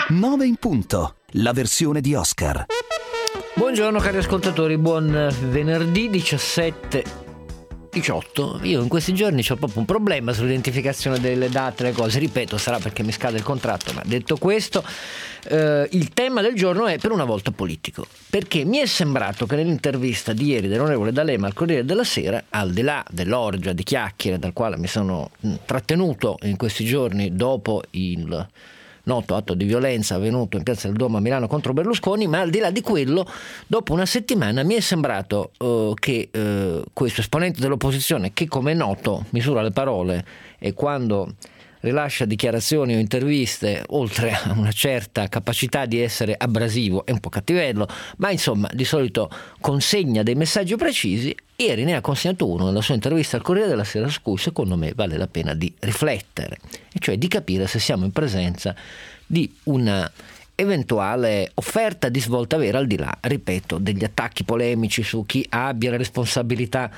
9 in punto, la versione di Oscar. Buongiorno cari ascoltatori, buon venerdì 18. Io in questi giorni ho proprio un problema sull'identificazione delle date, le cose. Ripeto, sarà perché mi scade il contratto, ma detto questo, il tema del giorno è per una volta politico, perché mi è sembrato che nell'intervista di ieri dell'onorevole D'Alema al Corriere della Sera, al di là dell'orgia di chiacchiere dal quale mi sono trattenuto in questi giorni dopo il noto atto di violenza avvenuto in Piazza del Duomo a Milano contro Berlusconi, ma al di là di quello, dopo una settimana mi è sembrato che questo esponente dell'opposizione, che come è noto misura le parole e quando rilascia dichiarazioni o interviste, oltre a una certa capacità di essere abrasivo e un po' cattivello, ma insomma di solito consegna dei messaggi precisi, ieri ne ha consegnato uno nella sua intervista al Corriere della Sera su cui secondo me vale la pena di riflettere, e cioè di capire se siamo in presenza di una eventuale offerta di svolta vera, al di là, ripeto, degli attacchi polemici su chi abbia la responsabilità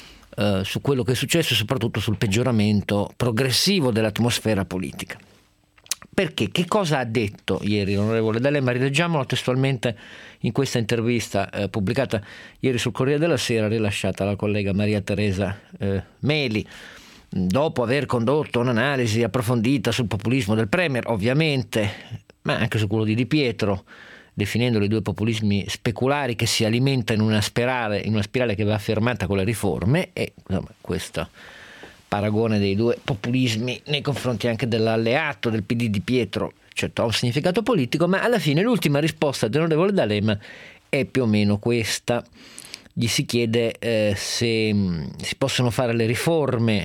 su quello che è successo e soprattutto sul peggioramento progressivo dell'atmosfera politica. Perché? Che cosa ha detto ieri l'onorevole D'Alema? Rileggiamolo testualmente in questa intervista pubblicata ieri sul Corriere della Sera, rilasciata alla collega Maria Teresa Meli, dopo aver condotto un'analisi approfondita sul populismo del Premier, ovviamente, ma anche su quello di Di Pietro, definendoli due populismi speculari che si alimentano in una spirale che va affermata con le riforme, e insomma, questo paragone dei due populismi nei confronti anche dell'alleato del PD Di Pietro certo ha un significato politico, ma alla fine l'ultima risposta dell'onorevole D'Alema è più o meno questa. Gli si chiede se si possono fare le riforme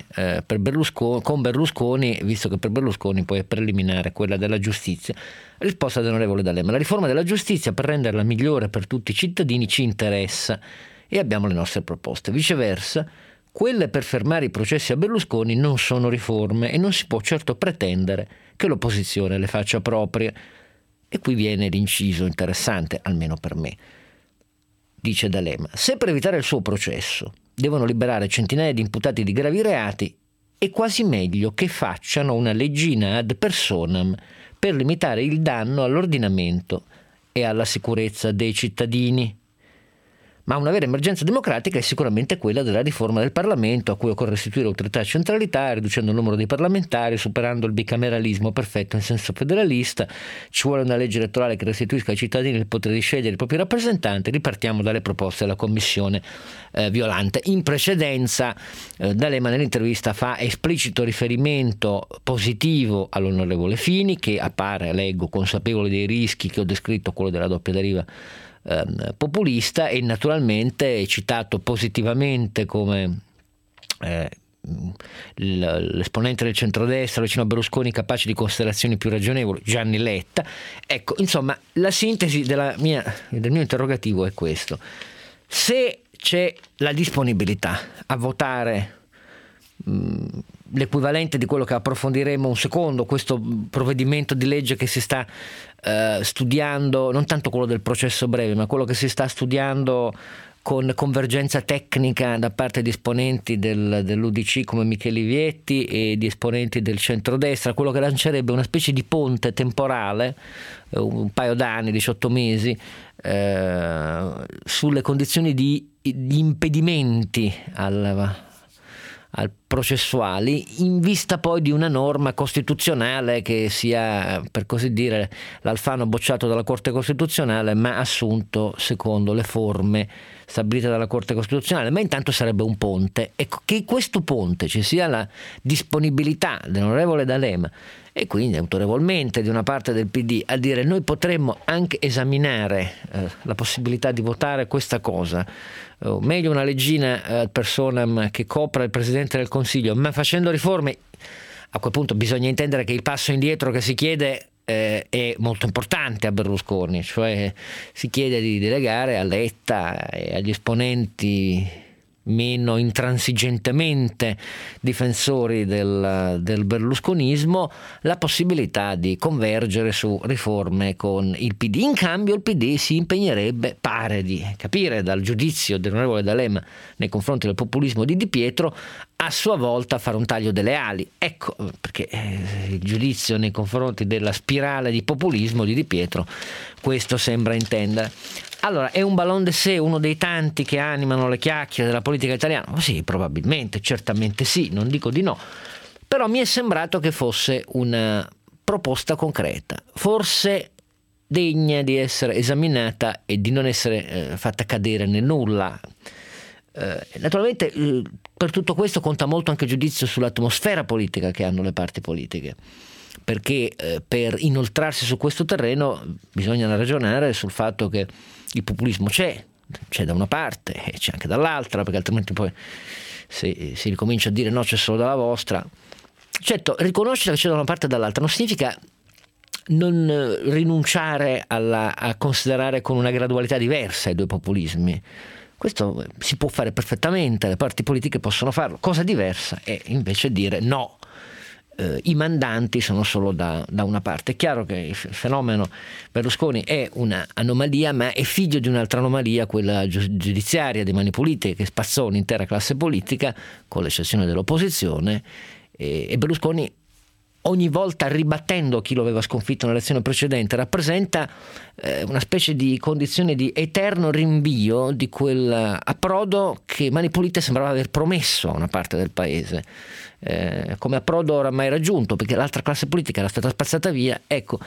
con Berlusconi, visto che per Berlusconi poi è preliminare quella della giustizia. Risposta dell'onorevole D'Alema: la riforma della giustizia, per renderla migliore per tutti i cittadini, ci interessa e abbiamo le nostre proposte. Viceversa, quelle per fermare i processi a Berlusconi non sono riforme e non si può certo pretendere che l'opposizione le faccia proprie. E qui viene l'inciso interessante, almeno per me. Dice D'Alema: se per evitare il suo processo devono liberare centinaia di imputati di gravi reati, è quasi meglio che facciano una leggina ad personam per limitare il danno all'ordinamento e alla sicurezza dei cittadini. Ma una vera emergenza democratica è sicuramente quella della riforma del Parlamento, a cui occorre restituire autorità e centralità, riducendo il numero dei parlamentari, superando il bicameralismo perfetto in senso federalista. Ci vuole una legge elettorale che restituisca ai cittadini il potere di scegliere i propri rappresentanti. Ripartiamo dalle proposte della Commissione Violante. In precedenza D'Alema nell'intervista fa esplicito riferimento positivo all'onorevole Fini, che appare, leggo, consapevole dei rischi che ho descritto, quello della doppia deriva populista, e naturalmente è citato positivamente come l'esponente del centrodestra vicino a Berlusconi capace di considerazioni più ragionevoli, Gianni Letta. Ecco, insomma, la sintesi del mio interrogativo è questo: se c'è la disponibilità a votare l'equivalente di quello che approfondiremo un secondo, questo provvedimento di legge che si sta studiando, non tanto quello del processo breve, ma quello che si sta studiando con convergenza tecnica da parte di esponenti dell'UDC come Micheli Vietti e di esponenti del centrodestra, quello che lancerebbe una specie di ponte temporale, un paio d'anni, 18 mesi, sulle condizioni di impedimenti al processuali, in vista poi di una norma costituzionale che sia, per così dire, l'Alfano bocciato dalla Corte Costituzionale ma assunto secondo le forme stabilite dalla Corte Costituzionale, ma intanto sarebbe un ponte. Ecco, che questo ponte ci sia la disponibilità dell'onorevole D'Alema e quindi autorevolmente di una parte del PD a dire: noi potremmo anche esaminare la possibilità di votare questa cosa, meglio una leggina personam che copra il Presidente del Consiglio, ma facendo riforme. A quel punto bisogna intendere che il passo indietro che si chiede è molto importante a Berlusconi, cioè si chiede di delegare a Letta e agli esponenti meno intransigentemente difensori del berlusconismo, la possibilità di convergere su riforme con il PD. In cambio il PD si impegnerebbe, pare di capire dal giudizio dell'onorevole D'Alema nei confronti del populismo di Di Pietro, a sua volta a fare un taglio delle ali. Ecco perché il giudizio nei confronti della spirale di populismo di Di Pietro questo sembra intendere. Allora, è un ballon d'essai, uno dei tanti che animano le chiacchiere della politica italiana? Sì, probabilmente, certamente sì, non dico di no, però mi è sembrato che fosse una proposta concreta, forse degna di essere esaminata e di non essere fatta cadere nel nulla. Naturalmente per tutto questo conta molto anche il giudizio sull'atmosfera politica che hanno le parti politiche, perché per inoltrarsi su questo terreno bisogna ragionare sul fatto che il populismo c'è da una parte e c'è anche dall'altra, perché altrimenti poi se si ricomincia a dire no, c'è solo dalla vostra. Certo, riconoscere che c'è da una parte e dall'altra non significa non rinunciare a considerare con una gradualità diversa i due populismi. Questo si può fare perfettamente, le parti politiche possono farlo. Cosa diversa è invece dire no, i mandanti sono solo da una parte. È chiaro che il fenomeno Berlusconi è un'anomalia, ma è figlio di un'altra anomalia, quella giudiziaria dei Mani Pulite, che spazzò un'intera classe politica, con l'eccezione dell'opposizione, e Berlusconi, ogni volta ribattendo chi lo aveva sconfitto nell'elezione precedente, rappresenta una specie di condizione di eterno rinvio di quel approdo che Mani Pulite sembrava aver promesso a una parte del paese, come approdo oramai raggiunto, perché l'altra classe politica era stata spazzata via. Ecco,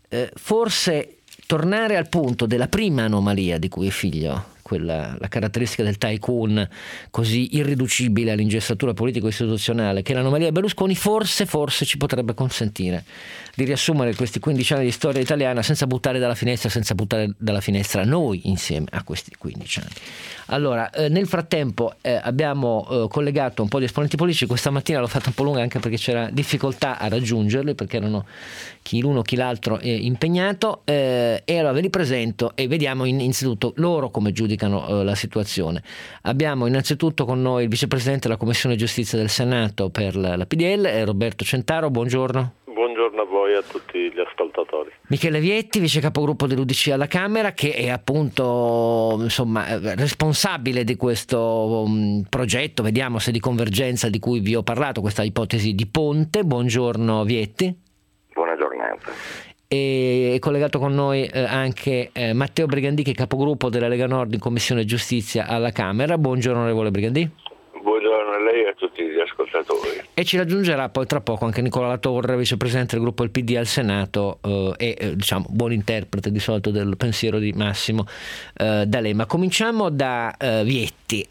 forse tornare al punto della prima anomalia di cui è figlio, la caratteristica del tycoon così irriducibile all'ingessatura politico-istituzionale che è l'anomalia Berlusconi, forse ci potrebbe consentire di riassumere questi 15 anni di storia italiana senza buttare dalla finestra noi insieme a questi 15 anni. Allora, nel frattempo abbiamo collegato un po' di esponenti politici. Questa mattina l'ho fatta un po' lunga anche perché c'era difficoltà a raggiungerli, perché erano chi l'uno chi l'altro impegnato, e allora ve li presento e vediamo innanzitutto loro come giudicano la situazione. Abbiamo innanzitutto con noi il vicepresidente della Commissione Giustizia del Senato per la PDL, Roberto Centaro. Buongiorno. Buongiorno a voi e a tutti gli ascoltatori. Michele Vietti, vice capogruppo dell'UDC alla Camera, che è appunto responsabile di questo progetto, vediamo se di convergenza, di cui vi ho parlato, questa ipotesi di ponte. Buongiorno Vietti. Buona giornata. E è collegato con noi anche Matteo Brigandì, che è capogruppo della Lega Nord in Commissione Giustizia alla Camera. Buongiorno onorevole Brigandì. Buongiorno a lei e a tutti gli ascoltatori. E ci raggiungerà poi tra poco anche Nicola Latorre, vicepresidente del gruppo del PD al Senato e buon interprete di solito del pensiero di Massimo D'Alema. Cominciamo da Vietti.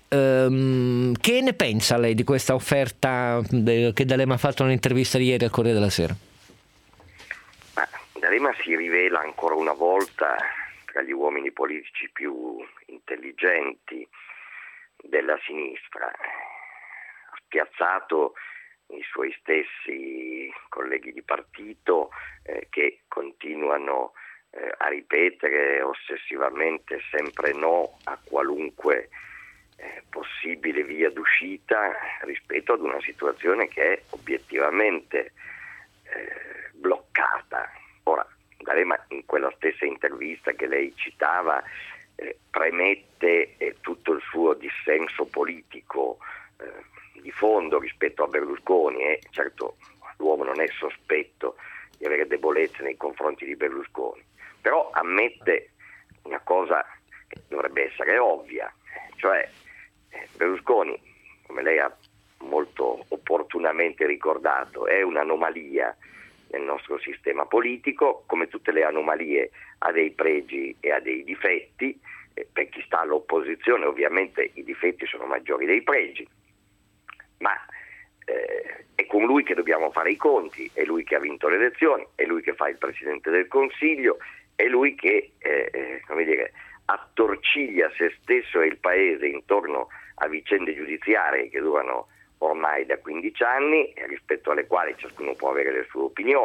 Che ne pensa lei di questa offerta che D'Alema ha fatto nell'intervista di ieri al Corriere della Sera? D'Alema si rivela ancora una volta tra gli uomini politici più intelligenti della sinistra. Ha spiazzato i suoi stessi colleghi di partito che continuano a ripetere ossessivamente sempre no a qualunque possibile via d'uscita rispetto ad una situazione che è obiettivamente bloccata. Ora, D'Alema in quella stessa intervista che lei citava premette tutto il suo dissenso politico di fondo rispetto a Berlusconi, e certo l'uomo non è sospetto di avere debolezze nei confronti di Berlusconi, però ammette una cosa che dovrebbe essere ovvia, cioè Berlusconi, come lei ha molto opportunamente ricordato, è un'anomalia nel nostro sistema politico. Come tutte le anomalie ha dei pregi e ha dei difetti. Per chi sta all'opposizione ovviamente i difetti sono maggiori dei pregi, ma è con lui che dobbiamo fare i conti, è lui che ha vinto le elezioni, è lui che fa il Presidente del Consiglio, è lui che attorciglia se stesso e il Paese intorno a vicende giudiziarie che durano ormai da 15 anni, rispetto alle quali ciascuno può avere le sue opinioni,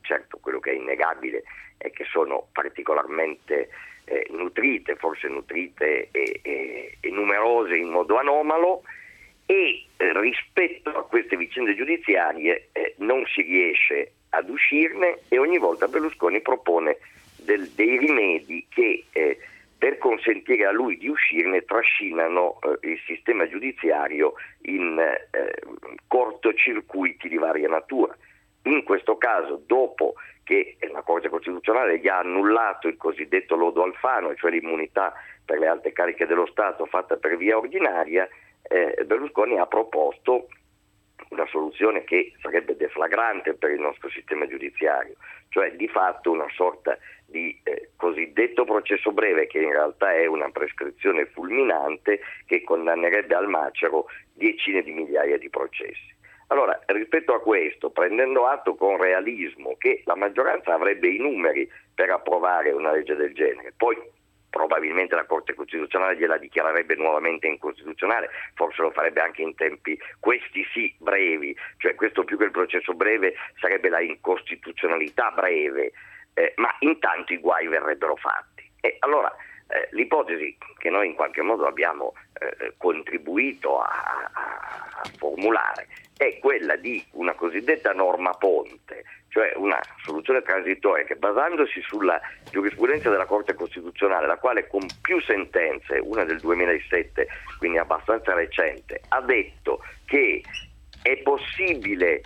certo quello che è innegabile è che sono particolarmente nutrite, forse nutrite e numerose in modo anomalo, e rispetto a queste vicende giudiziarie non si riesce ad uscirne, e ogni volta Berlusconi propone dei rimedi che per consentire a lui di uscirne trascinano il sistema giudiziario in cortocircuiti di varia natura. In questo caso, dopo che la Corte Costituzionale gli ha annullato il cosiddetto lodo Alfano, cioè l'immunità per le alte cariche dello Stato fatta per via ordinaria, Berlusconi ha proposto una soluzione che sarebbe deflagrante per il nostro sistema giudiziario, cioè di fatto una sorta di cosiddetto processo breve, che in realtà è una prescrizione fulminante che condannerebbe al macero decine di migliaia di processi. Allora, rispetto a questo, prendendo atto con realismo che la maggioranza avrebbe i numeri per approvare una legge del genere, poi probabilmente la Corte Costituzionale gliela dichiarerebbe nuovamente incostituzionale, forse lo farebbe anche in tempi, questi sì, brevi, cioè questo più che il processo breve sarebbe la incostituzionalità breve, ma intanto i guai verrebbero fatti. E allora l'ipotesi che noi in qualche modo abbiamo contribuito a formulare è quella di una cosiddetta norma ponte, cioè una soluzione transitoria che, basandosi sulla giurisprudenza della Corte Costituzionale, la quale con più sentenze, una del 2007, quindi abbastanza recente, ha detto che è possibile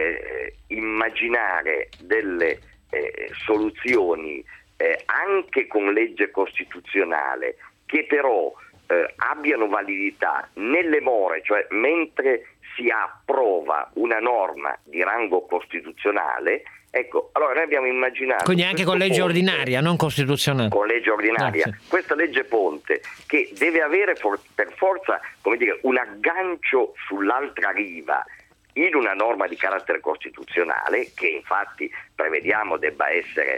immaginare delle soluzioni anche con legge costituzionale che però abbiano validità nelle more, cioè mentre si approva una norma di rango costituzper ecco, allora noi abbiamo immaginato... Quindi anche con legge ordinaria, non costituzionale. Con legge ordinaria. Sì. Questa legge ponte, che deve avere per forza, come dire, un aggancio sull'altra riva in una norma di carattere costituzionale, che infatti prevediamo debba essere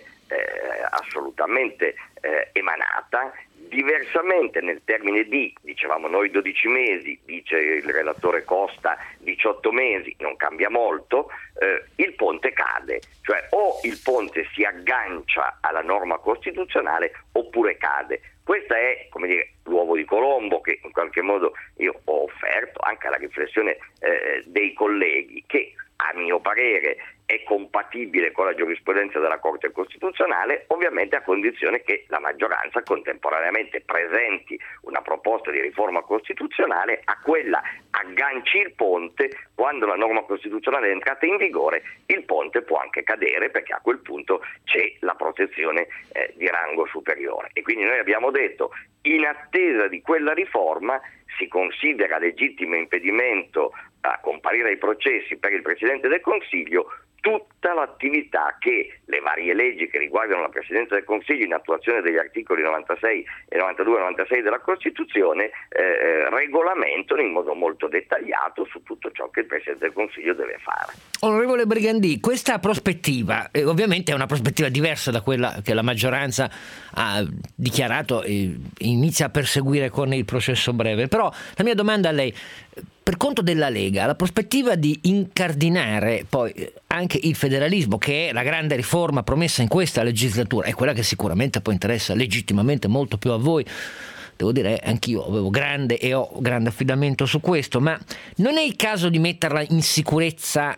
assolutamente emanata. Diversamente, nel termine di, dicevamo noi 12 mesi, dice il relatore Costa 18 mesi, non cambia molto, il ponte cade, cioè o il ponte si aggancia alla norma costituzionale oppure cade. Questo è, come dire, l'uovo di Colombo che in qualche modo io ho offerto anche alla riflessione dei colleghi, che a mio parere è compatibile con la giurisprudenza della Corte Costituzionale, ovviamente a condizione che la maggioranza contemporaneamente presenti una proposta di riforma costituzionale, a quella agganci il ponte. Quando la norma costituzionale è entrata in vigore, il ponte può anche cadere, perché a quel punto c'è la protezione di rango superiore. E quindi noi abbiamo detto, in attesa di quella riforma, si considera legittimo impedimento a comparire ai processi per il Presidente del Consiglio tutta l'attività che le varie leggi che riguardano la Presidenza del Consiglio, in attuazione degli articoli 96 e 92 e 96 della Costituzione, regolamentano in modo molto dettagliato su tutto ciò che il Presidente del Consiglio deve fare. Onorevole Brigandì, questa prospettiva ovviamente è una prospettiva diversa da quella che la maggioranza ha dichiarato e inizia a perseguire con il processo breve, però la mia domanda a lei: per conto della Lega, la prospettiva di incardinare poi anche il federalismo, che è la grande riforma promessa in questa legislatura, è quella che sicuramente poi interessa legittimamente molto più a voi. Devo dire, anch'io avevo grande e ho grande affidamento su questo, ma non è il caso di metterla in sicurezza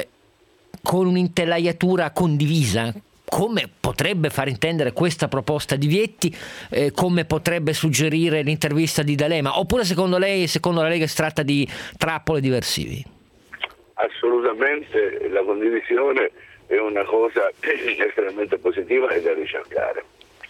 con un'intelaiatura condivisa, come potrebbe far intendere questa proposta di Vietti, come potrebbe suggerire l'intervista di D'Alema, oppure secondo lei, secondo la Lega, si tratta di trappole diversivi? Assolutamente, la condivisione è una cosa estremamente positiva e da ricercare.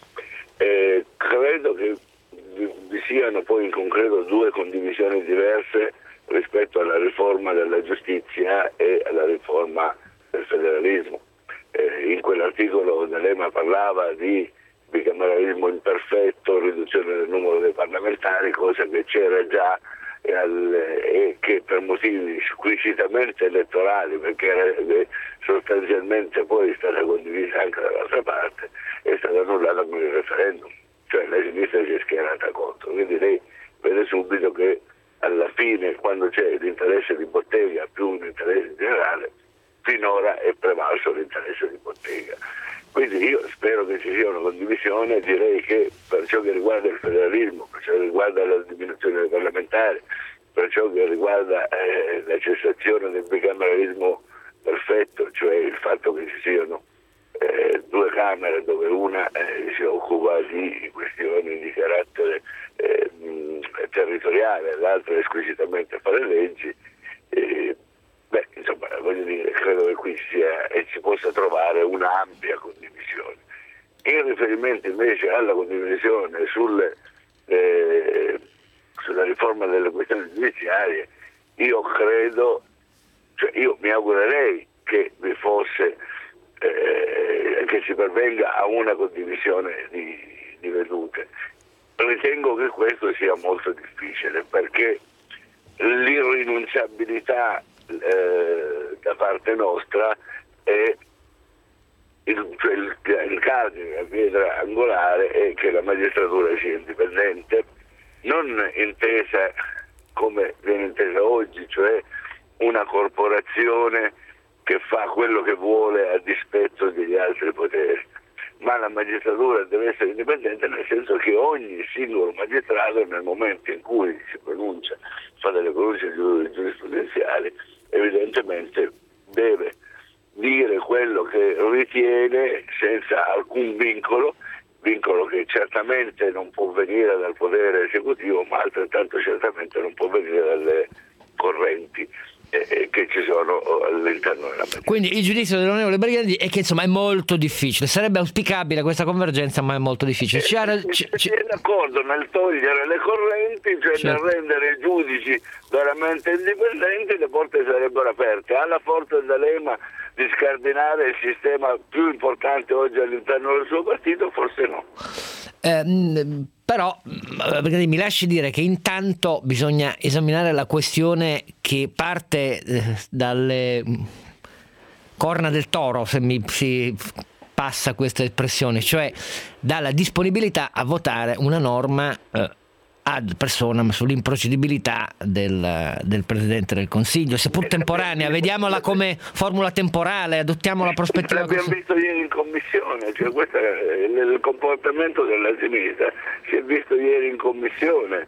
Credo che vi siano poi in concreto due condivisioni diverse rispetto alla riforma della giustizia e alla riforma del federalismo. In quell'articolo D'Alema parlava di bicameralismo imperfetto, riduzione del numero dei parlamentari, cosa che c'era già e che per motivi squisitamente elettorali, perché era sostanzialmente poi è stata condivisa anche dall'altra parte, è stata annullata con il referendum, cioè la sinistra si è schierata contro. Quindi lei vede subito che alla fine, quando c'è l'interesse di bottega più un interesse generale, finora è prevalso l'interesse di bottega. Quindi io spero che ci sia una condivisione. Direi che per ciò che riguarda il federalismo, per ciò che riguarda la diminuzione dei parlamentari, per ciò che riguarda la cessazione del bicameralismo perfetto, cioè il fatto che ci siano due Camere dove una si occupa di questioni di carattere territoriale, l'altra esclusivamente fare leggi, insomma, voglio dire, credo che qui si possa trovare un'ampia condivisione. In riferimento invece alla condivisione sulla riforma delle questioni giudiziarie, io mi augurerei che vi fosse che si pervenga a una condivisione di vedute. Ritengo che questo sia molto difficile, perché l'irrinunciabilità da parte nostra è il cardine, la pietra angolare è che la magistratura sia indipendente, non intesa come viene intesa oggi, cioè una corporazione che fa quello che vuole a dispetto degli altri poteri, ma la magistratura deve essere indipendente nel senso che ogni singolo magistrato, nel momento in cui si pronuncia, fa delle pronunce giurisprudenziali, evidentemente deve dire quello che ritiene senza alcun vincolo che certamente non può venire dal potere esecutivo, ma altrettanto certamente non può venire dalle correnti che ci sono all'interno della magistratura. Quindi il giudizio dell'onorevole Brigandi è che insomma è molto difficile, sarebbe auspicabile questa convergenza, ma è molto difficile. È d'accordo nel togliere le correnti, cioè nel rendere i giudici veramente indipendenti, le porte sarebbero aperte. Ha la forza d'Alema di scardinare il sistema più importante oggi all'interno del suo partito? Forse no. Però mi lasci dire che intanto bisogna esaminare la questione che parte dalle corna del toro, se si passa questa espressione, cioè dalla disponibilità a votare una norma ad personam sull'improcedibilità del Presidente del Consiglio, seppur temporanea. Vediamola come formula temporale, adottiamo la prospettiva. L'abbiamo visto ieri in commissione, cioè questo è il comportamento della sinistra, si è visto ieri in commissione.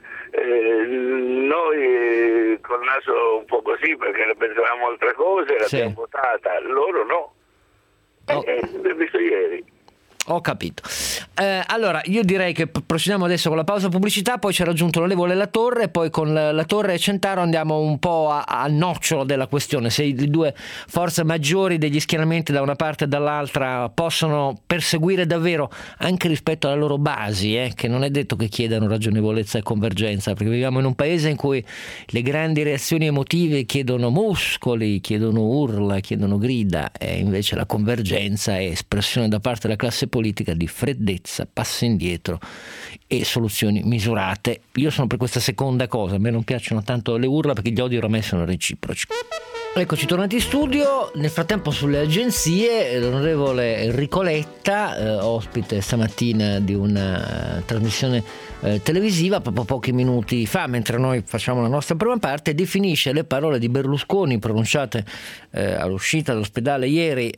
Noi col naso un po' così, perché ne pensavamo altre cose, l'abbiamo votata, loro no. L'abbiamo visto ieri. Ho capito. Allora io direi che procediamo adesso con la pausa pubblicità, poi ci ha raggiunto l'onorevole Latorre e poi con Latorre e Centaro andiamo un po' al nocciolo della questione, se le due forze maggiori degli schieramenti da una parte e dall'altra possono perseguire davvero anche rispetto alle loro basi, che non è detto che chiedano ragionevolezza e convergenza, perché viviamo in un paese in cui le grandi reazioni emotive chiedono muscoli, chiedono urla, chiedono grida, e invece la convergenza è espressione da parte della classe politica di freddezza, passi indietro e soluzioni misurate. Io sono per questa seconda cosa, a me non piacciono tanto le urla perché gli odi ormai sono reciproci. Eccoci tornati in studio. Nel frattempo sulle agenzie l'onorevole Enrico Letta, ospite stamattina di una trasmissione televisiva proprio pochi minuti fa, mentre noi facciamo la nostra prima parte, definisce le parole di Berlusconi pronunciate all'uscita dall'ospedale ieri,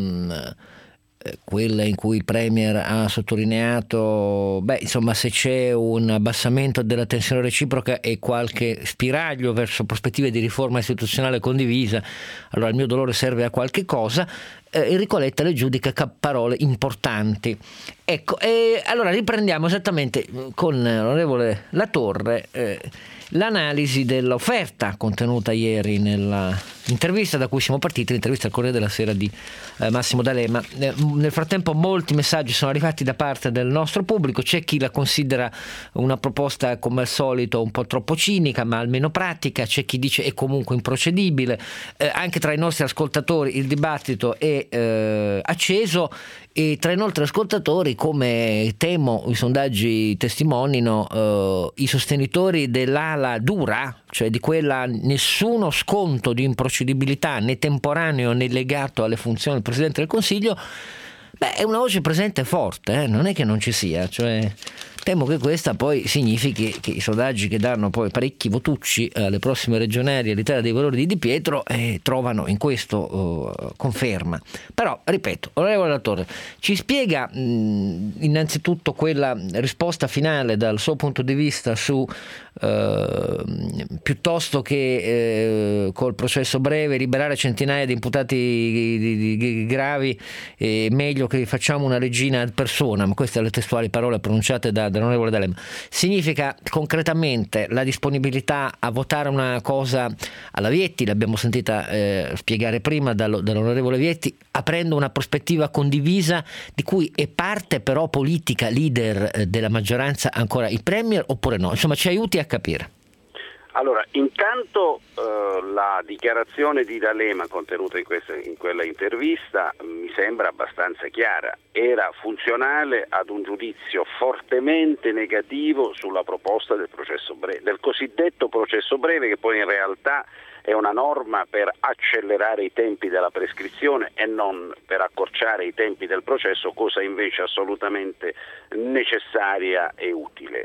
quella in cui il Premier ha sottolineato se c'è un abbassamento della tensione reciproca e qualche spiraglio verso prospettive di riforma istituzionale condivisa, allora il mio dolore serve a qualche cosa. Enrico Letta le giudica parole importanti. Ecco, allora riprendiamo esattamente con l'onorevole Latorre l'analisi dell'offerta contenuta ieri nella intervista da cui siamo partiti, l'intervista al Corriere della Sera di Massimo D'Alema. Nel frattempo molti messaggi sono arrivati da parte del nostro pubblico, c'è chi la considera una proposta come al solito un po' troppo cinica ma almeno pratica, c'è chi dice è comunque improcedibile, anche tra i nostri ascoltatori il dibattito è acceso. E tra i nostri ascoltatori, come temo i sondaggi testimonino, i sostenitori dell'ala dura, cioè di quella nessuno sconto di improcedibilità né temporaneo né legato alle funzioni del Presidente del Consiglio, è una voce presente e forte, non è che non ci sia, cioè Temo che questa poi significhi che i sondaggi che danno poi parecchi votucci alle prossime regionali all'Italia dei Valori di Di Pietro trovano in questo conferma. Però, ripeto, onorevole Latorre, ci spiega innanzitutto quella risposta finale dal suo punto di vista su piuttosto che col processo breve liberare centinaia di imputati gravi, meglio che facciamo una regina ad personam, queste sono le testuali parole pronunciate dall'onorevole D'Alema. Significa concretamente la disponibilità a votare una cosa alla Vietti, l'abbiamo sentita spiegare prima dall'onorevole Vietti, aprendo una prospettiva condivisa di cui è parte però politica, leader della maggioranza ancora il Premier, oppure no? Insomma, ci aiuti a capire. Allora, intanto la dichiarazione di D'Alema contenuta in quella intervista mi sembra abbastanza chiara. Era funzionale ad un giudizio fortemente negativo sulla proposta del processo breve, del cosiddetto processo breve, che poi in realtà è una norma per accelerare i tempi della prescrizione e non per accorciare i tempi del processo, cosa invece assolutamente necessaria e utile.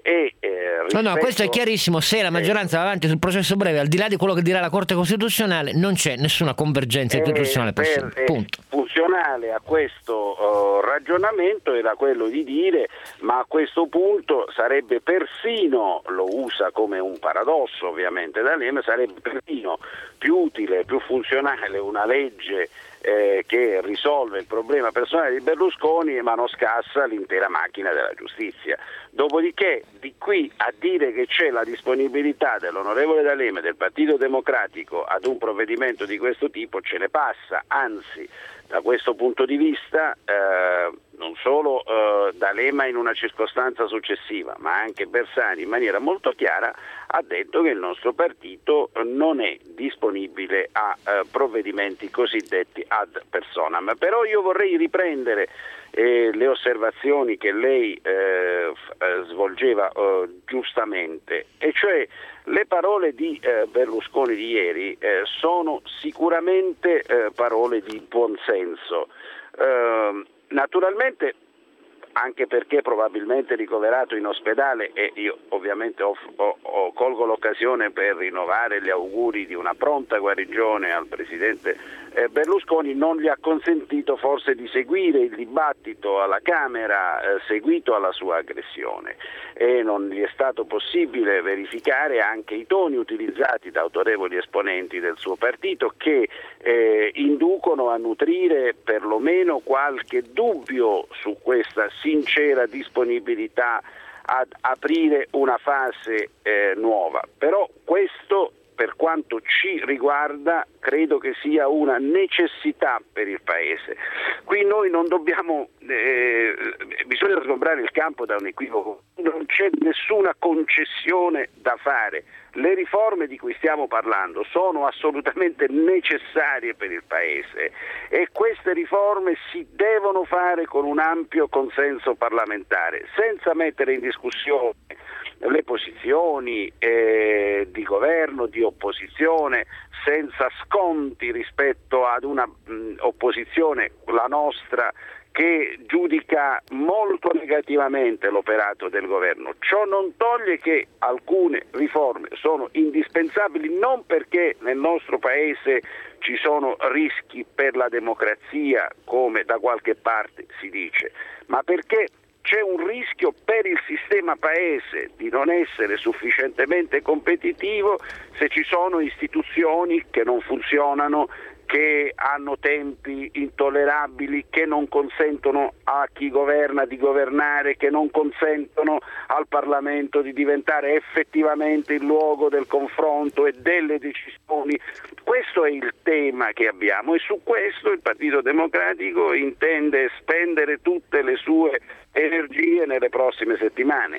No, questo è chiarissimo. Se la maggioranza va avanti sul processo breve, al di là di quello che dirà la Corte Costituzionale, non c'è nessuna convergenza istituzionale possibile. Punto. Funzionale a questo ragionamento era quello di dire: ma a questo punto sarebbe persino, lo usa come un paradosso ovviamente D'Alema, sarebbe persino più utile, più funzionale una legge che risolve il problema personale di Berlusconi ma non scassa l'intera macchina della giustizia. Dopodiché, di qui a dire che c'è la disponibilità dell'onorevole D'Alema e del Partito Democratico ad un provvedimento di questo tipo, ce ne passa. Anzi, da questo punto di vista non solo D'Alema in una circostanza successiva, ma anche Bersani in maniera molto chiara ha detto che il nostro partito non è disponibile a provvedimenti cosiddetti ad personam. Però io vorrei riprendere le osservazioni che lei svolgeva giustamente, e cioè le parole di Berlusconi di ieri sono sicuramente parole di buonsenso. Naturalmente, anche perché probabilmente ricoverato in ospedale, e io ovviamente colgo l'occasione per rinnovare gli auguri di una pronta guarigione al Presidente Berlusconi, non gli ha consentito forse di seguire il dibattito alla Camera seguito alla sua aggressione, e non gli è stato possibile verificare anche i toni utilizzati da autorevoli esponenti del suo partito, che inducono a nutrire perlomeno qualche dubbio su questa sincera disponibilità ad aprire una fase nuova. Però questo, per quanto ci riguarda, credo che sia una necessità per il Paese. Qui noi non dobbiamo, bisogna sgombrare il campo da un equivoco, non c'è nessuna concessione da fare. Le riforme di cui stiamo parlando sono assolutamente necessarie per il Paese, e queste riforme si devono fare con un ampio consenso parlamentare, senza mettere in discussione le posizioni di governo, di opposizione, senza sconti rispetto ad una opposizione, la nostra, che giudica molto negativamente l'operato del governo. Ciò non toglie che alcune riforme sono indispensabili, non perché nel nostro Paese ci sono rischi per la democrazia, come da qualche parte si dice, ma perché c'è un rischio per il sistema Paese di non essere sufficientemente competitivo se ci sono istituzioni che non funzionano, che hanno tempi intollerabili, che non consentono a chi governa di governare, che non consentono al Parlamento di diventare effettivamente il luogo del confronto e delle decisioni. Questo è il tema che abbiamo, e su questo il Partito Democratico intende spendere tutte le sue energie nelle prossime settimane,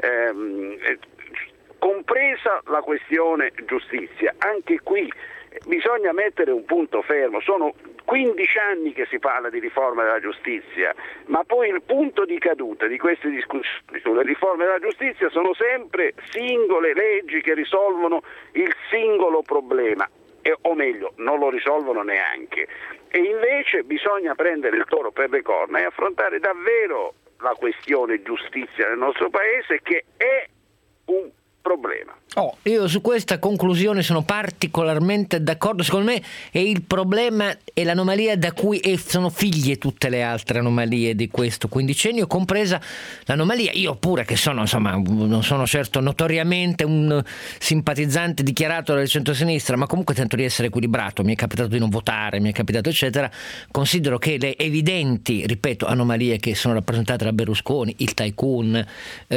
compresa la questione giustizia. Anche qui bisogna mettere un punto fermo. Sono 15 anni che si parla di riforma della giustizia, ma poi il punto di caduta di queste discussioni sulle riforme della giustizia sono sempre singole leggi che risolvono il singolo problema, o meglio, non lo risolvono neanche. E invece bisogna prendere il toro per le corna e affrontare davvero la questione giustizia nel nostro paese, che è un problema. Io su questa conclusione sono particolarmente d'accordo. Secondo me è il problema e l'anomalia da cui sono figlie tutte le altre anomalie di questo quindicennio, compresa l'anomalia, io pure che sono, insomma, non sono certo notoriamente un simpatizzante dichiarato del centro-sinistra, ma comunque tento di essere equilibrato, mi è capitato di non votare, mi è capitato eccetera, considero che le evidenti, ripeto, anomalie che sono rappresentate da Berlusconi, il tycoon,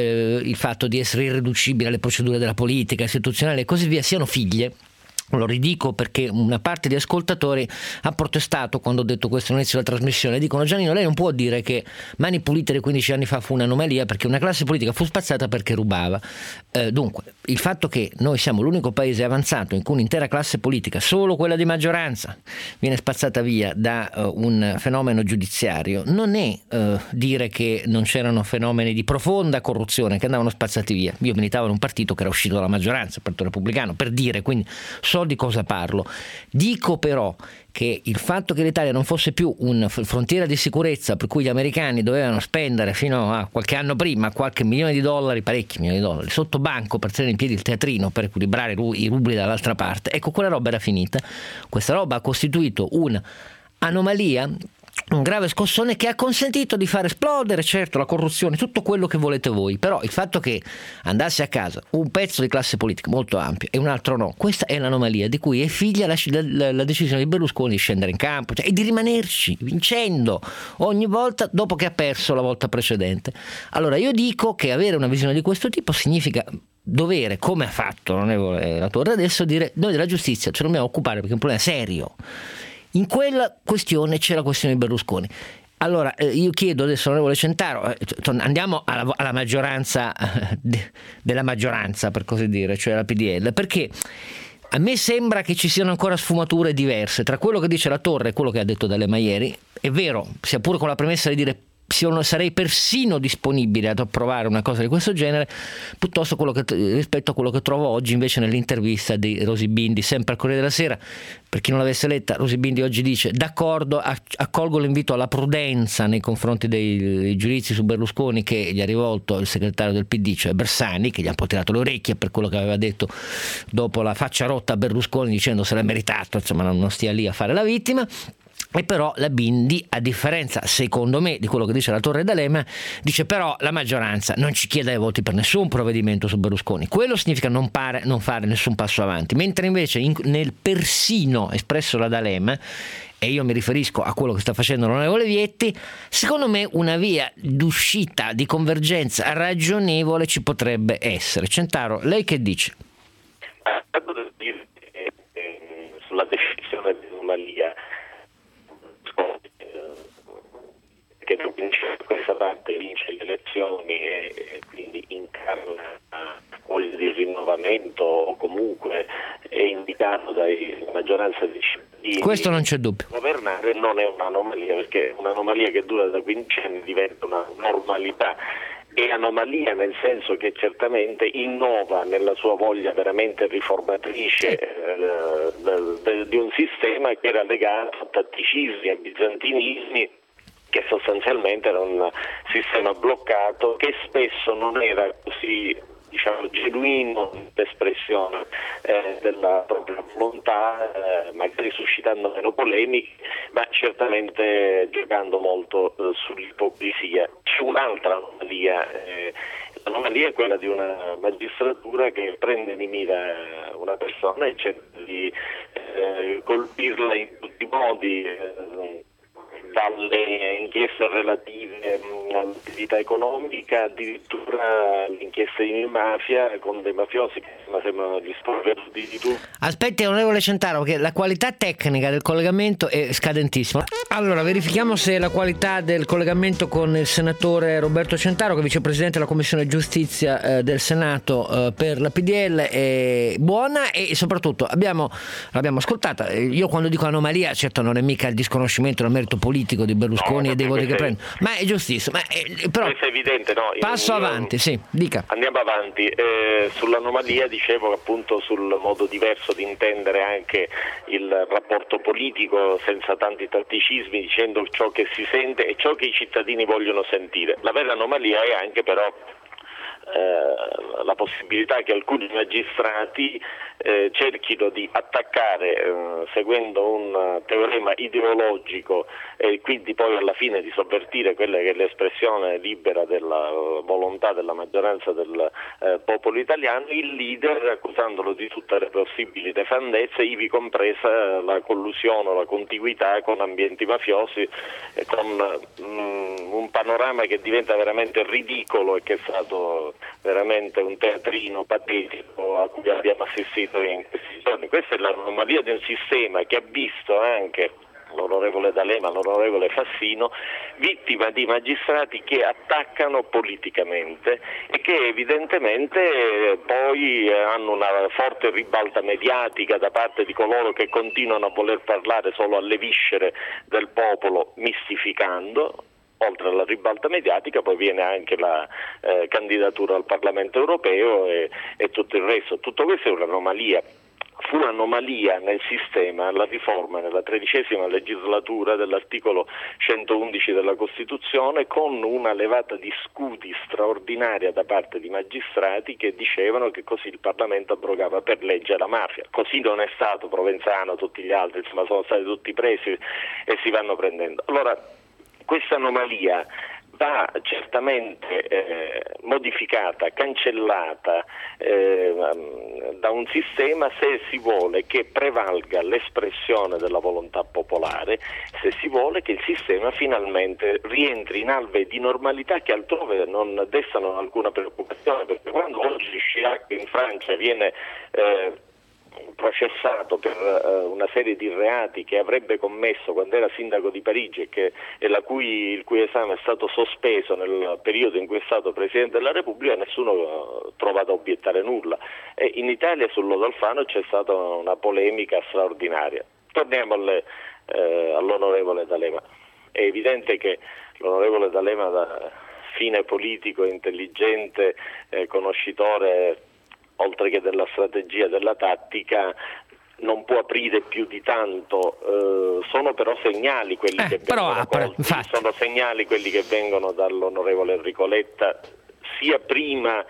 il fatto di essere irriducibile alle procedure della politica istituzionale e così via, siano figlie. Lo ridico perché una parte di ascoltatori ha protestato quando ho detto questo all'inizio della trasmissione. Dicono: Giannino, lei non può dire che Mani Pulite di 15 anni fa fu un'anomalia perché una classe politica fu spazzata perché rubava. Dunque, il fatto che noi siamo l'unico paese avanzato in cui un'intera classe politica, solo quella di maggioranza, viene spazzata via da un fenomeno giudiziario non è dire che non c'erano fenomeni di profonda corruzione che andavano spazzati via. Io militavo in un partito che era uscito dalla maggioranza, il Partito Repubblicano, per dire, quindi di cosa parlo. Dico però che il fatto che l'Italia non fosse più una frontiera di sicurezza per cui gli americani dovevano spendere fino a qualche anno prima qualche milione di dollari, parecchi milioni di dollari, sotto banco per tenere in piedi il teatrino, per equilibrare i rubli dall'altra parte, ecco, quella roba era finita. Questa roba ha costituito un'anomalia, un grave scossone che ha consentito di far esplodere, certo, la corruzione, tutto quello che volete voi, però il fatto che andasse a casa un pezzo di classe politica molto ampio e un altro no, questa è l'anomalia di cui è figlia la decisione di Berlusconi di scendere in campo, cioè, e di rimanerci vincendo ogni volta dopo che ha perso la volta precedente. Allora io dico che avere una visione di questo tipo significa dovere, come ha fatto l'onorevole Latorre adesso, dire: noi della giustizia ce ne dobbiamo occupare perché è un problema serio. In quella questione c'è la questione di Berlusconi. Allora io chiedo adesso all'onorevole Centaro, andiamo alla maggioranza della maggioranza, per così dire, cioè la PDL, perché a me sembra che ci siano ancora sfumature diverse tra quello che dice Latorre e quello che ha detto D'Alema ieri. È vero, sia pure con la premessa di dire sarei persino disponibile ad approvare una cosa di questo genere, piuttosto rispetto a quello che trovo oggi invece nell'intervista di Rosy Bindi, sempre al Corriere della Sera. Per chi non l'avesse letta, Rosy Bindi oggi dice: d'accordo, accolgo l'invito alla prudenza nei confronti dei giudizi su Berlusconi che gli ha rivolto il segretario del PD, cioè Bersani, che gli ha un po' tirato le orecchie per quello che aveva detto dopo la faccia rotta a Berlusconi dicendo se l'ha meritato, insomma non stia lì a fare la vittima. E però la Bindi, a differenza secondo me di quello che dice Latorre e D'Alema, dice: però la maggioranza non ci chiede voti per nessun provvedimento su Berlusconi, quello significa non fare nessun passo avanti, mentre invece nel persino espresso da D'Alema, e io mi riferisco a quello che sta facendo l'onorevole Vietti, secondo me una via d'uscita di convergenza ragionevole ci potrebbe essere. Centaro, lei che dice? Sulla definizione di anomalia, che questa parte vince le elezioni e quindi incarna voglia di rinnovamento o comunque è indicato dalla maggioranza dei cittadini. Questo non c'è dubbio. Governare non è un'anomalia, perché un'anomalia che dura da 15 anni diventa una normalità. È anomalia nel senso che certamente innova nella sua voglia veramente riformatrice di un sistema che era legato a tatticismi, a bizantinismi, che sostanzialmente era un sistema bloccato che spesso non era così, diciamo, genuino l'espressione della propria volontà, magari suscitando meno polemiche, ma certamente giocando molto sull'ipocrisia. C'è un'altra anomalia, l'anomalia è quella di una magistratura che prende di mira una persona e cerca di colpirla in tutti i modi, dalle inchieste relative all'attività economica, addirittura le inchieste di mafia con dei mafiosi che sembrano gli sprovveduti di tutto. Aspetti, onorevole Centaro, che la qualità tecnica del collegamento è scadentissima. Allora, verifichiamo se la qualità del collegamento con il senatore Roberto Centaro, che è vicepresidente della Commissione Giustizia del Senato per la PDL, è buona, e soprattutto l'abbiamo ascoltata. Io quando dico anomalia, certo non è mica il disconoscimento del merito politico di Berlusconi e dei voti che prende, ma è giustissimo. Ma però questo è evidente, no? Passo avanti, sì, dica. Andiamo avanti. Sull'anomalia dicevo che appunto sul modo diverso di intendere anche il rapporto politico senza tanti tatticismi, dicendo ciò che si sente e ciò che i cittadini vogliono sentire. La vera anomalia è anche però la possibilità che alcuni magistrati cerchino di attaccare seguendo un teorema ideologico e quindi poi alla fine di sovvertire quella che è l'espressione libera della volontà della maggioranza del popolo italiano, il leader, accusandolo di tutte le possibili nefandezze, ivi compresa la collusione o la contiguità con ambienti mafiosi, con un panorama che diventa veramente ridicolo e che è stato veramente un teatrino patetico a cui abbiamo assistito in questi giorni. Questa è l'anomalia di un sistema che ha visto anche l'onorevole D'Alema, l'onorevole Fassino, vittima di magistrati che attaccano politicamente e che evidentemente poi hanno una forte ribalta mediatica da parte di coloro che continuano a voler parlare solo alle viscere del popolo, mistificando. Oltre alla ribalta mediatica poi viene anche la candidatura al Parlamento europeo e tutto il resto. Tutto questo è un'anomalia. Fu un'anomalia nel sistema la riforma nella 13ª legislatura dell'articolo 111 della Costituzione, con una levata di scudi straordinaria da parte di magistrati che dicevano che così il Parlamento abrogava per legge la mafia. Così non è stato. Provenzano, tutti gli altri, insomma, sono stati tutti presi e si vanno prendendo. Allora, questa anomalia va certamente modificata, cancellata da un sistema se si vuole che prevalga l'espressione della volontà popolare, se si vuole che il sistema finalmente rientri in alvei di normalità che altrove non destano alcuna preoccupazione, perché quando oggi Chirac in Francia viene processato per una serie di reati che avrebbe commesso quando era sindaco di Parigi e il cui esame è stato sospeso nel periodo in cui è stato Presidente della Repubblica, nessuno trova da obiettare nulla. E in Italia sul lodo Alfano c'è stata una polemica straordinaria. Torniamo all'onorevole D'Alema. È evidente che l'onorevole D'Alema, da fine politico, intelligente, conoscitore oltre che della strategia, della tattica, non può aprire più di tanto. Sono però segnali quelli che vengono colti, sono segnali quelli che vengono dall'onorevole Enrico Letta, sia prima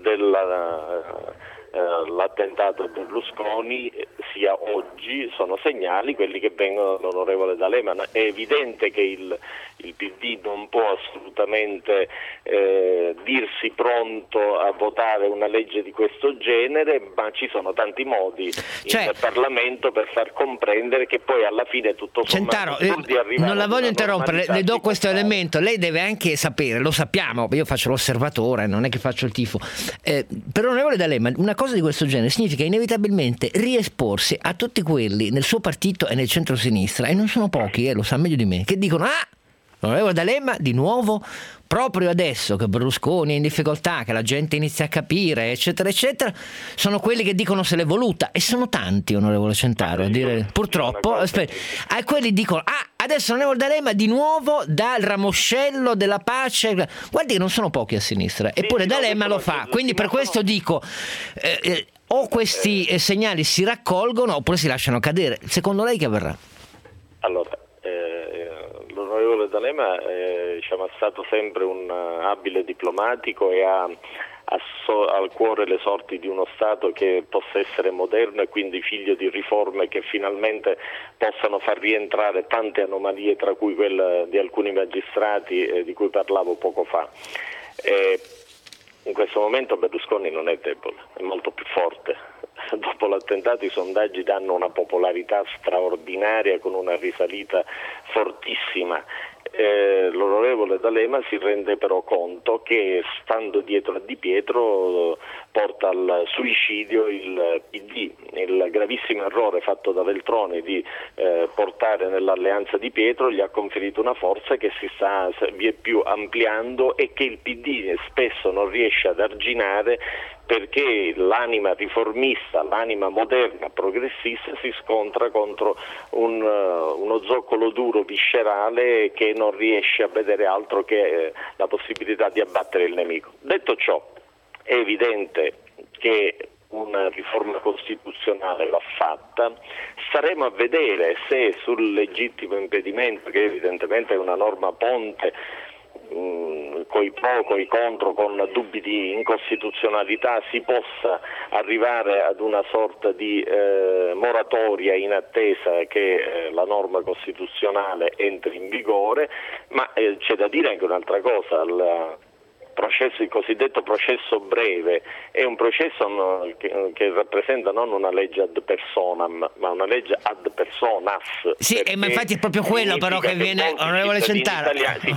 dell'attentato a Berlusconi sia oggi, sono segnali quelli che vengono dall'onorevole D'Alema. È evidente che il PD non può assolutamente dirsi pronto a votare una legge di questo genere, ma ci sono tanti modi in Parlamento per far comprendere che poi alla fine tutto sommato non la voglio interrompere, le do questo elemento. Lei deve anche sapere, lo sappiamo, io faccio l'osservatore, non è che faccio il tifo, per l'onorevole D'Alema una cosa di questo genere significa inevitabilmente riesporsi a tutti quelli nel suo partito e nel centro-sinistra, e non sono pochi, lo sa meglio di me, che dicono l'onorevole D'Alema di nuovo, proprio adesso che Berlusconi è in difficoltà, che la gente inizia a capire, eccetera eccetera, sono quelli che dicono se l'è voluta, e sono tanti, onorevole Centaro, a dire purtroppo, quelli dicono adesso l'onorevole D'Alema di nuovo dà il ramoscello della pace. Guardi che non sono pochi a sinistra, eppure D'Alema lo fa, quindi per questo dico o questi segnali si raccolgono oppure si lasciano cadere. Secondo lei che avverrà? Allora, l'onorevole D'Alema è stato sempre un abile diplomatico e ha al cuore le sorti di uno Stato che possa essere moderno e quindi figlio di riforme che finalmente possano far rientrare tante anomalie, tra cui quella di alcuni magistrati di cui parlavo poco fa. In questo momento Berlusconi non è debole, è molto più forte. Dopo l'attentato i sondaggi danno una popolarità straordinaria con una risalita fortissima. L'onorevole D'Alema si rende però conto che stando dietro a Di Pietro porta al suicidio il PD. Il gravissimo errore fatto da Veltroni di portare nell'alleanza Di Pietro gli ha conferito una forza che si sta via più ampliando e che il PD spesso non riesce ad arginare perché l'anima riformista, l'anima moderna, progressista si scontra contro uno zoccolo duro, viscerale, che non riesce a vedere altro che la possibilità di abbattere il nemico. Detto ciò, è evidente che una riforma costituzionale va fatta, staremo a vedere se sul legittimo impedimento, che evidentemente è una norma ponte, coi pro, coi contro, con dubbi di incostituzionalità, si possa arrivare ad una sorta di moratoria in attesa che la norma costituzionale entri in vigore, ma c'è da dire anche un'altra cosa. Il cosiddetto processo breve è un processo che rappresenta non una legge ad personam, ma una legge ad personas. Sì, ma infatti è proprio quello però che viene, onorevole Centaro.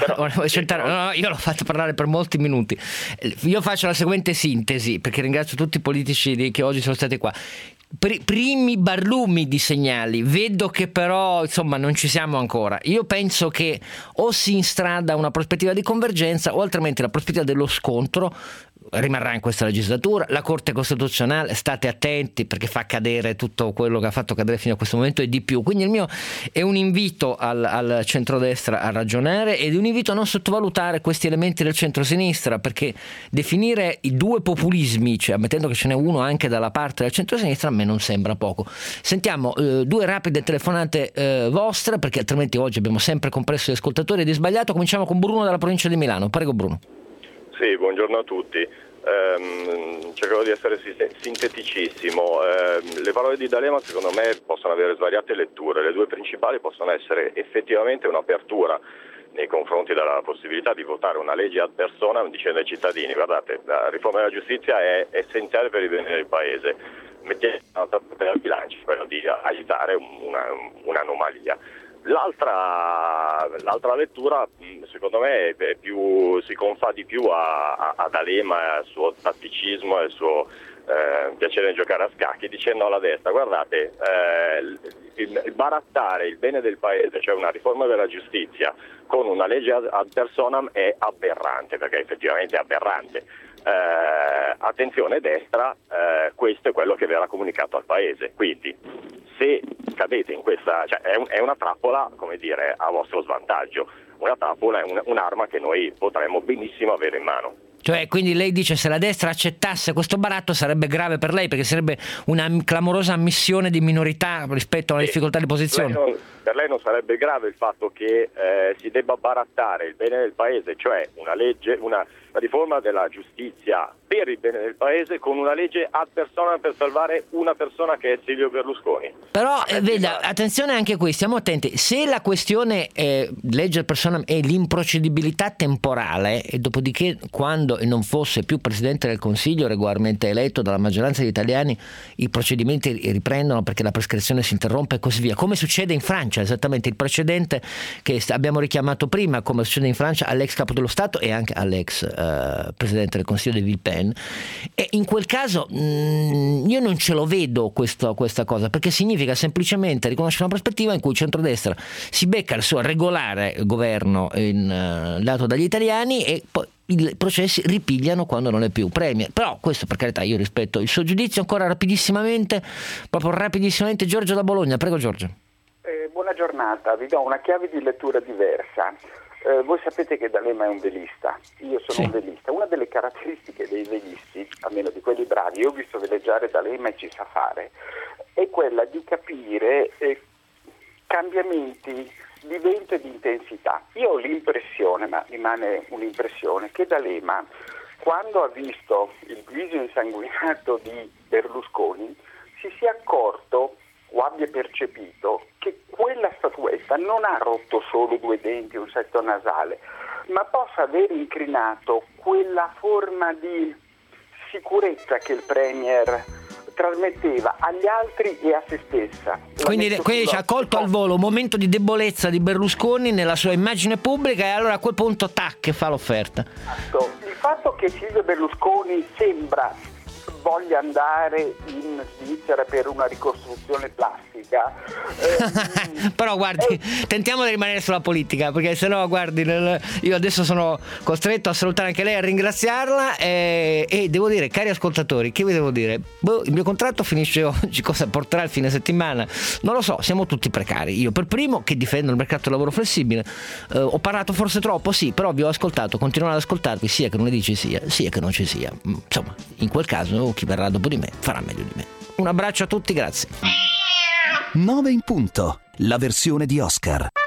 Io l'ho fatto parlare per molti minuti. Io faccio la seguente sintesi, perché ringrazio tutti i politici che oggi sono stati qua. Primi barlumi di segnali, vedo che però insomma non ci siamo ancora. Io penso che o si instrada una prospettiva di convergenza o altrimenti la prospettiva dello scontro rimarrà in questa legislatura. La Corte Costituzionale, state attenti, perché fa cadere tutto quello che ha fatto cadere fino a questo momento e di più. Quindi il mio è un invito al centrodestra a ragionare ed un invito a non sottovalutare questi elementi del centrosinistra, perché definire i due populismi, cioè ammettendo che ce n'è uno anche dalla parte del centrosinistra, a me non sembra poco. Sentiamo due rapide telefonate vostre, perché altrimenti oggi abbiamo sempre compresso gli ascoltatori ed è sbagliato. Cominciamo con Bruno dalla provincia di Milano. Prego Bruno. Sì, buongiorno a tutti. Cercherò di essere sinteticissimo. Le parole di D'Alema secondo me possono avere svariate letture. Le due principali possono essere effettivamente un'apertura nei confronti della possibilità di votare una legge ad personam dicendo ai cittadini: guardate, la riforma della giustizia è essenziale per il bene del Paese, mettete al bilancio quello di agitare un'anomalia. L'altra lettura secondo me è si confà di più a D'Alema, al suo tatticismo e al suo piacere di giocare a scacchi, dicendo alla destra: guardate, il barattare il bene del Paese, cioè una riforma della giustizia con una legge ad personam, è aberrante, perché effettivamente è aberrante. Attenzione destra, questo è quello che verrà comunicato al Paese, quindi se cadete in questa, cioè è una trappola, come dire, a vostro svantaggio. Una trappola è un'arma che noi potremmo benissimo avere in mano. Cioè, quindi lei dice, se la destra accettasse questo baratto sarebbe grave per lei, perché sarebbe una clamorosa ammissione di minorità rispetto alla difficoltà di posizione. Per lei non sarebbe grave il fatto che si debba barattare il bene del Paese, cioè una legge, una riforma della giustizia per il bene del Paese, con una legge ad persona per salvare una persona che è Silvio Berlusconi. Però veda, attenzione anche qui, stiamo attenti. Se la questione legge ad personam è l'improcedibilità temporale, e dopodiché quando non fosse più Presidente del Consiglio regolarmente eletto dalla maggioranza degli italiani, i procedimenti riprendono perché la prescrizione si interrompe e così via, come succede in Francia, esattamente il precedente che abbiamo richiamato prima, come succede in Francia all'ex capo dello Stato e anche all'ex Presidente del Consiglio de Villepin. E in quel caso io non ce lo vedo questa cosa, perché significa semplicemente riconoscere una prospettiva in cui il centrodestra si becca il suo regolare governo dato dagli italiani e poi i processi ripigliano quando non è più premier. Però questo, per carità, io rispetto il suo giudizio. Ancora rapidissimamente Giorgio da Bologna. Prego Giorgio. Buona giornata, vi do una chiave di lettura diversa. Voi sapete che D'Alema è un velista, io sono un velista. Una delle caratteristiche dei velisti, almeno di quelli bravi, io ho visto veleggiare D'Alema e ci sa fare, è quella di capire cambiamenti di vento e di intensità. Io ho l'impressione, ma rimane un'impressione, che D'Alema, quando ha visto il viso insanguinato di Berlusconi, si sia accorto o abbia percepito che quella statuetta non ha rotto solo due denti, un setto nasale, ma possa aver incrinato quella forma di sicurezza che il premier trasmetteva agli altri e a se stessa. Quindi ci ha colto al volo un momento di debolezza di Berlusconi nella sua immagine pubblica, e allora a quel punto tac, fa l'offerta. Il fatto che Silvio Berlusconi sembra voglia andare in Svizzera per una ricostruzione plastica. Però guardi, tentiamo di rimanere sulla politica, perché sennò guardi, io adesso sono costretto a salutare anche lei, a ringraziarla e devo dire, cari ascoltatori, che vi devo dire? Il mio contratto finisce oggi, cosa porterà il fine settimana? Non lo so, siamo tutti precari. Io per primo, che difendo il mercato del lavoro flessibile, ho parlato forse troppo, sì, però vi ho ascoltato, continuate ad ascoltarvi, sia che lunedì ci sia che non ci sia. Insomma, in quel caso chi verrà dopo di me farà meglio di me. Un abbraccio a tutti, grazie. 9 in punto, la versione di Oscar.